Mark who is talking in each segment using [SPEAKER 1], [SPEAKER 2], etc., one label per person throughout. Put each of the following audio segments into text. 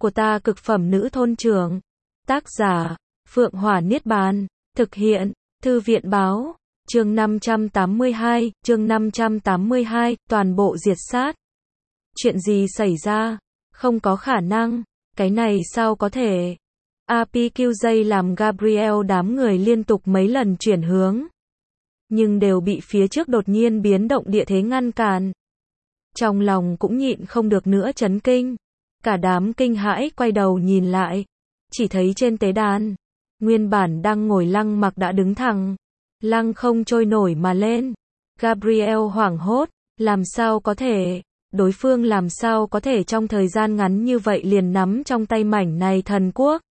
[SPEAKER 1] của ta cực phẩm nữ thôn trưởng. Tác giả, Phượng Hỏa Niết Bàn. Thực hiện, Thư viện Báo. Chương 582, toàn bộ diệt sát. Chuyện gì xảy ra? Không có khả năng. Cái này sao có thể? APQJ làm Gabriel đám người liên tục mấy lần chuyển hướng. Nhưng đều bị phía trước đột nhiên biến động địa thế ngăn cản. Trong lòng cũng nhịn không được nữa chấn kinh. Cả đám kinh hãi quay đầu nhìn lại. Chỉ thấy trên tế đàn, nguyên bản đang ngồi Lăng Mặc đã đứng thẳng. Lăng không trôi nổi mà lên. Gabriel hoảng hốt, làm sao có thể? Đối phương làm sao có thể trong thời gian ngắn như vậy liền nắm trong tay mảnh này thần quốc?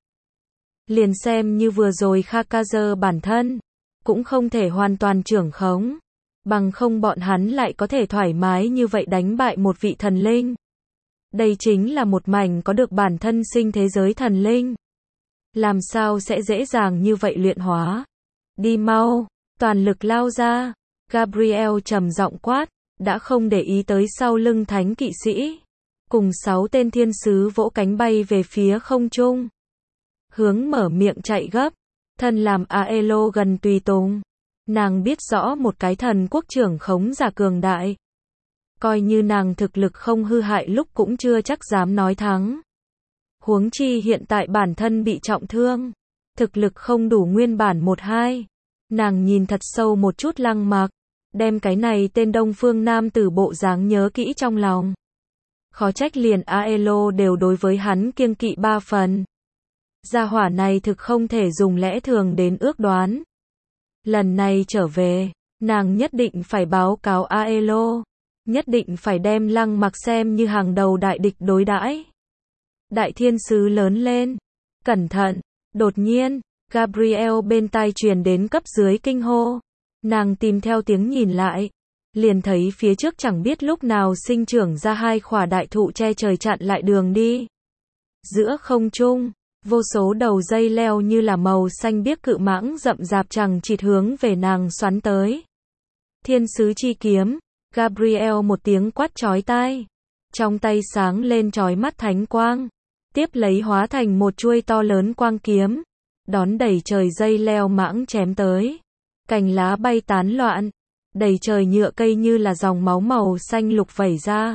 [SPEAKER 1] Liền xem như vừa rồi Khakazer bản thân, cũng không thể hoàn toàn trưởng khống. Bằng không bọn hắn lại có thể thoải mái như vậy đánh bại một vị thần linh. Đây chính là một mảnh có được bản thân sinh thế giới thần linh. Làm sao sẽ dễ dàng như vậy luyện hóa? Đi mau, toàn lực lao ra. Gabriel trầm giọng quát, đã không để ý tới sau lưng thánh kỵ sĩ. Cùng 6 tên thiên sứ vỗ cánh bay về phía không trung. Hướng mở miệng chạy gấp. Thân làm Aelo gần tùy tùng. Nàng biết rõ một cái thần quốc trưởng khống giả cường đại. Coi như nàng thực lực không hư hại lúc cũng chưa chắc dám nói thắng. Huống chi hiện tại bản thân bị trọng thương. Thực lực không đủ nguyên bản 1-2. Nàng nhìn thật sâu một chút Lăng Mặc. Đem cái này tên Đông Phương nam tử bộ dáng nhớ kỹ trong lòng. Khó trách liền Aelo đều đối với hắn kiêng kỵ 3 phần. Gia hỏa này thực không thể dùng lẽ thường đến ước đoán. Lần này trở về, nàng nhất định phải báo cáo Aelo. Nhất định phải đem Lăng Mặc xem như hàng đầu đại địch đối đãi. Đại thiên sứ lớn lên. Cẩn thận. Đột nhiên, Gabriel bên tai truyền đến cấp dưới kinh hô. Nàng tìm theo tiếng nhìn lại. Liền thấy phía trước chẳng biết lúc nào sinh trưởng ra 2 khỏa đại thụ che trời chặn lại đường đi. Giữa không trung, vô số đầu dây leo như là màu xanh biếc cự mãng rậm rạp chằng chịt hướng về nàng xoắn tới. Thiên sứ chi kiếm. Gabriel một tiếng quát chói tai. Trong tay sáng lên chói mắt thánh quang. Tiếp lấy hóa thành một chuôi to lớn quang kiếm. Đón đẩy trời dây leo mãng chém tới. Cành lá bay tán loạn. Đầy trời nhựa cây như là dòng máu màu xanh lục vẩy ra.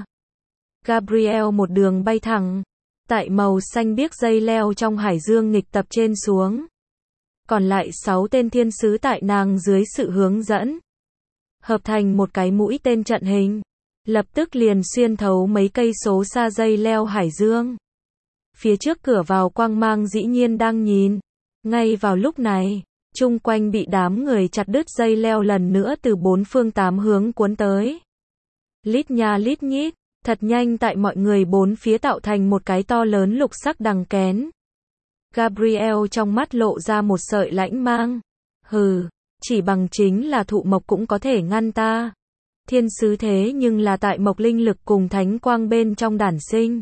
[SPEAKER 1] Gabriel một đường bay thẳng. Tại màu xanh biếc dây leo trong hải dương nghịch tập trên xuống. Còn lại 6 tên thiên sứ tại nàng dưới sự hướng dẫn. Hợp thành một cái mũi tên trận hình. Lập tức liền xuyên thấu mấy cây số xa dây leo hải dương. Phía trước cửa vào quang mang dĩ nhiên đang nhìn. Ngay vào lúc này, chung quanh bị đám người chặt đứt dây leo lần nữa từ 4 phương 8 hướng cuốn tới. Lít nha lít nhít, thật nhanh tại mọi người 4 phía tạo thành một cái to lớn lục sắc đằng kén. Gabriel trong mắt lộ ra một sợi lãnh mang. Hừ, chỉ bằng chính là thụ mộc cũng có thể ngăn ta. Thiên sứ thế nhưng là tại mộc linh lực cùng thánh quang bên trong đản sinh.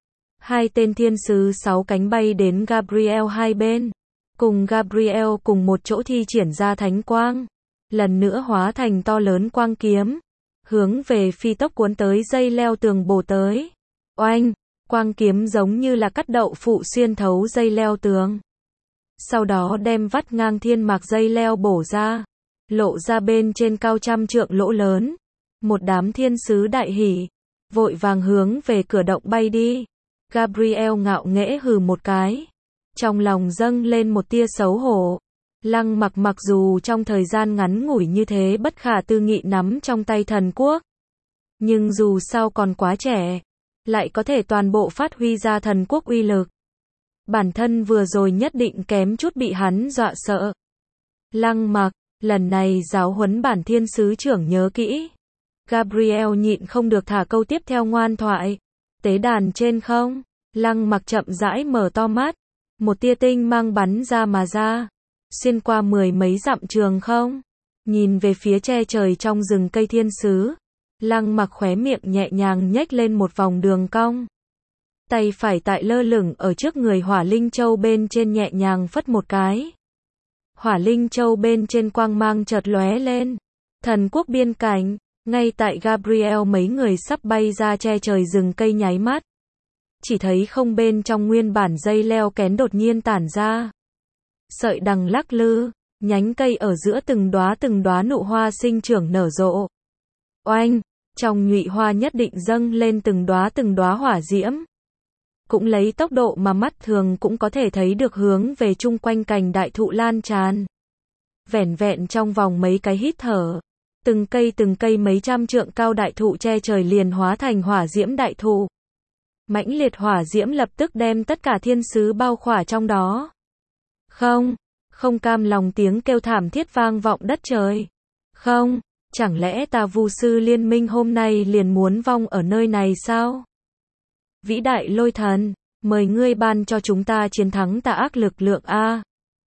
[SPEAKER 1] 2 tên thiên sứ 6 cánh bay đến Gabriel hai bên. Cùng Gabriel cùng một chỗ thi triển ra thánh quang. Lần nữa hóa thành to lớn quang kiếm. Hướng về phi tốc cuốn tới dây leo tường bổ tới. Oanh, quang kiếm giống như là cắt đậu phụ xuyên thấu dây leo tường. Sau đó đem vắt ngang thiên mạc dây leo bổ ra. Lộ ra bên trên cao trăm trượng lỗ lớn. Một đám thiên sứ đại hỉ. Vội vàng hướng về cửa động bay đi. Gabriel ngạo nghễ hừ một cái. Trong lòng dâng lên một tia xấu hổ. Lăng Mặc mặc dù trong thời gian ngắn ngủi như thế bất khả tư nghị nắm trong tay thần quốc. Nhưng dù sao còn quá trẻ. Lại có thể toàn bộ phát huy ra thần quốc uy lực. Bản thân vừa rồi nhất định kém chút bị hắn dọa sợ. Lăng Mặc, lần này giáo huấn bản thiên sứ trưởng nhớ kỹ. Gabriel nhịn không được thả câu tiếp theo ngoan thoại. Tế đàn trên không. Lăng Mặc chậm rãi mở to mắt. Một tia tinh mang bắn ra mà ra. Xuyên qua 10 mấy dặm trường không. Nhìn về phía che trời trong rừng cây thiên sứ. Lăng Mặc khóe miệng nhẹ nhàng nhếch lên một vòng đường cong. Tay phải tại lơ lửng ở trước người hỏa linh châu bên trên nhẹ nhàng phất một cái. Hỏa linh châu bên trên quang mang chợt lóe lên. Thần quốc biên cảnh, ngay tại Gabriel mấy người sắp bay ra che trời rừng cây nháy mắt. chỉ thấy không bên trong nguyên bản dây leo kén đột nhiên tản ra. Sợi đằng lắc lư, nhánh cây ở giữa từng đóa nụ hoa sinh trưởng nở rộ. Oanh, trong nhụy hoa nhất định dâng lên từng đóa hỏa diễm. Cũng lấy tốc độ mà mắt thường cũng có thể thấy được hướng về chung quanh cành đại thụ lan tràn. Vẻn vẹn trong vòng mấy cái hít thở, từng cây mấy trăm trượng cao đại thụ che trời liền hóa thành hỏa diễm đại thụ. Mãnh liệt hỏa diễm lập tức đem tất cả thiên sứ bao khỏa trong đó. Không cam lòng tiếng kêu thảm thiết vang vọng đất trời. Không, chẳng lẽ ta Vu sư liên minh hôm nay liền muốn vong ở nơi này sao? Vĩ đại lôi thần, mời ngươi ban cho chúng ta chiến thắng tà ác lực lượng A.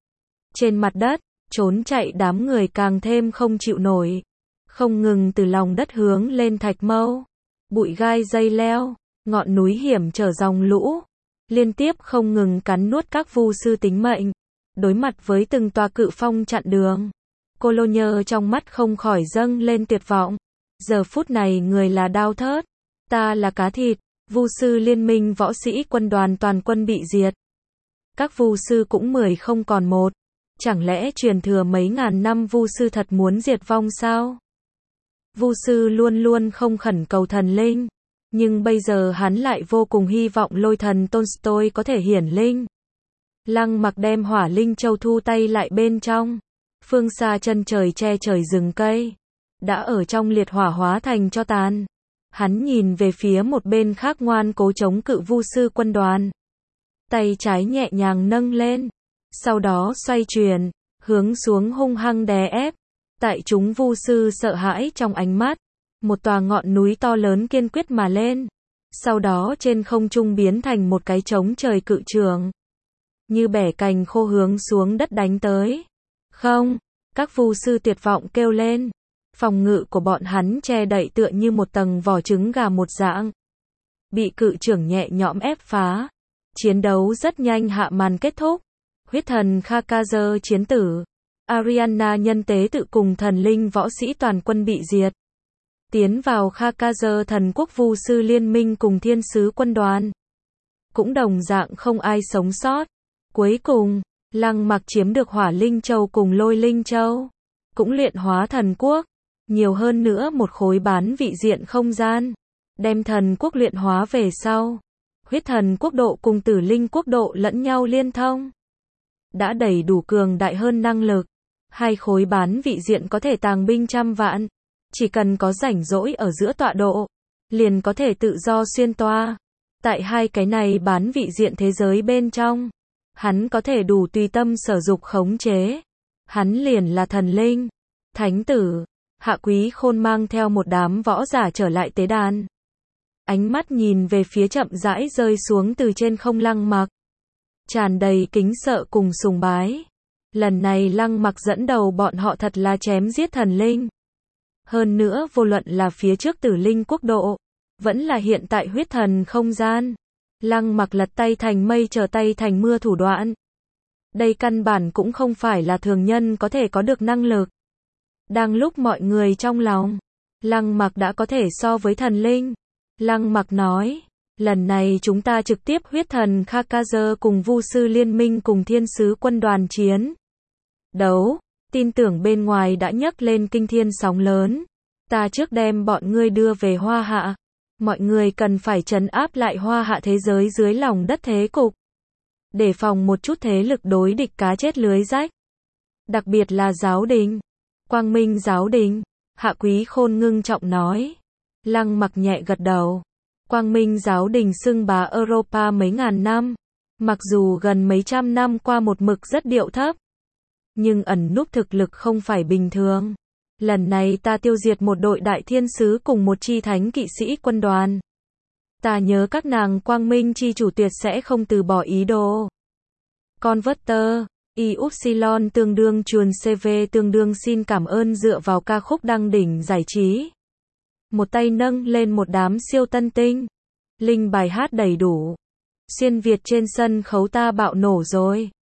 [SPEAKER 1] Trên mặt đất, trốn chạy đám người càng thêm không chịu nổi. Không ngừng từ lòng đất hướng lên thạch mâu, bụi gai dây leo, ngọn núi hiểm trở dòng lũ. Liên tiếp không ngừng cắn nuốt các vu sư tính mệnh. Đối mặt với từng tòa cự phong chặn đường, cô Lô Nhơ trong mắt không khỏi dâng lên tuyệt vọng. Giờ phút này người là đao thớt, ta là cá thịt. Vu sư liên minh võ sĩ quân đoàn toàn quân bị diệt. Các vu sư cũng 10 không còn một. Chẳng lẽ truyền thừa mấy ngàn năm vu sư thật muốn diệt vong sao? Vu sư luôn luôn không khẩn cầu thần linh, nhưng bây giờ hắn lại vô cùng hy vọng lôi thần Tolstoy có thể hiển linh. Lăng Mặc đem hỏa linh châu thu tay lại bên trong. Phương xa chân trời che trời rừng cây, đã ở trong liệt hỏa hóa thành tro tàn. Hắn nhìn về phía một bên khác ngoan cố chống cự vu sư quân đoàn. Tay trái nhẹ nhàng nâng lên, sau đó xoay chuyển, hướng xuống hung hăng đè ép. Tại chúng vu sư sợ hãi trong ánh mắt, một tòa ngọn núi to lớn kiên quyết mà lên. Sau đó trên không trung biến thành một cái trống trời cự trường, như bẻ cành khô hướng xuống đất đánh tới. Không, các vu sư tuyệt vọng kêu lên. Phòng ngự của bọn hắn che đậy tựa như một tầng vỏ trứng gà một dạng. Bị cự trưởng nhẹ nhõm ép phá. Chiến đấu rất nhanh hạ màn kết thúc. Huyết thần Khakazer chiến tử. Ariana nhân tế tự cùng thần linh võ sĩ toàn quân bị diệt. Tiến vào Khakazer thần quốc vu sư liên minh cùng thiên sứ quân đoàn. Cũng đồng dạng không ai sống sót. Cuối cùng, Lăng Mặc chiếm được hỏa linh châu cùng lôi linh châu. Cũng luyện hóa thần quốc. Nhiều hơn nữa một khối bán vị diện không gian. Đem thần quốc luyện hóa về sau. Huyết thần quốc độ cùng tử linh quốc độ lẫn nhau liên thông. Đã đầy đủ cường đại hơn năng lực. Hai khối bán vị diện có thể tàng binh trăm vạn. Chỉ cần có rảnh rỗi ở giữa tọa độ, liền có thể tự do xuyên toa. Tại hai cái này bán vị diện thế giới bên trong, hắn có thể đủ tùy tâm sở dục khống chế. Hắn liền là thần linh. Thánh tử Hạ Quý Khôn mang theo một đám võ giả trở lại tế đàn. Ánh mắt nhìn về phía chậm rãi rơi xuống từ trên không Lăng Mặc. Tràn đầy kính sợ cùng sùng bái. Lần này Lăng Mặc dẫn đầu bọn họ thật là chém giết thần linh. Hơn nữa vô luận là phía trước tử linh quốc độ, vẫn là hiện tại huyết thần không gian. Lăng Mặc lật tay thành mây trở tay thành mưa thủ đoạn. Đây căn bản cũng không phải là thường nhân có thể có được năng lực. Đang lúc mọi người trong lòng, Lăng Mặc đã có thể so với thần linh. Lăng Mặc nói, lần này chúng ta trực tiếp huyết thần Khakazer cùng vu sư liên minh cùng thiên sứ quân đoàn chiến đấu, tin tưởng bên ngoài đã nhấc lên kinh thiên sóng lớn. Ta trước đem bọn ngươi đưa về Hoa Hạ. Mọi người cần phải trấn áp lại Hoa Hạ thế giới dưới lòng đất thế cục. Để phòng một chút thế lực đối địch cá chết lưới rách. Đặc biệt là giáo đình. Quang Minh giáo đình. Hạ Quý Khôn ngưng trọng nói. Lăng Mặc nhẹ gật đầu. Quang Minh giáo đình xưng bá Europa mấy ngàn năm. Mặc dù gần mấy trăm năm qua một mực rất điệu thấp, nhưng ẩn núp thực lực không phải bình thường. Lần này ta tiêu diệt một đội đại thiên sứ cùng một chi thánh kỵ sĩ quân đoàn. Ta nhớ các nàng Quang Minh chi chủ tuyệt sẽ không từ bỏ ý đồ. Converter, Y-Upsilon tương đương chuồn CV tương đương xin cảm ơn dựa vào ca khúc đăng đỉnh giải trí. Một tay nâng lên một đám siêu tân tinh. Linh bài hát đầy đủ. Xuyên Việt trên sân khấu ta bạo nổ rồi.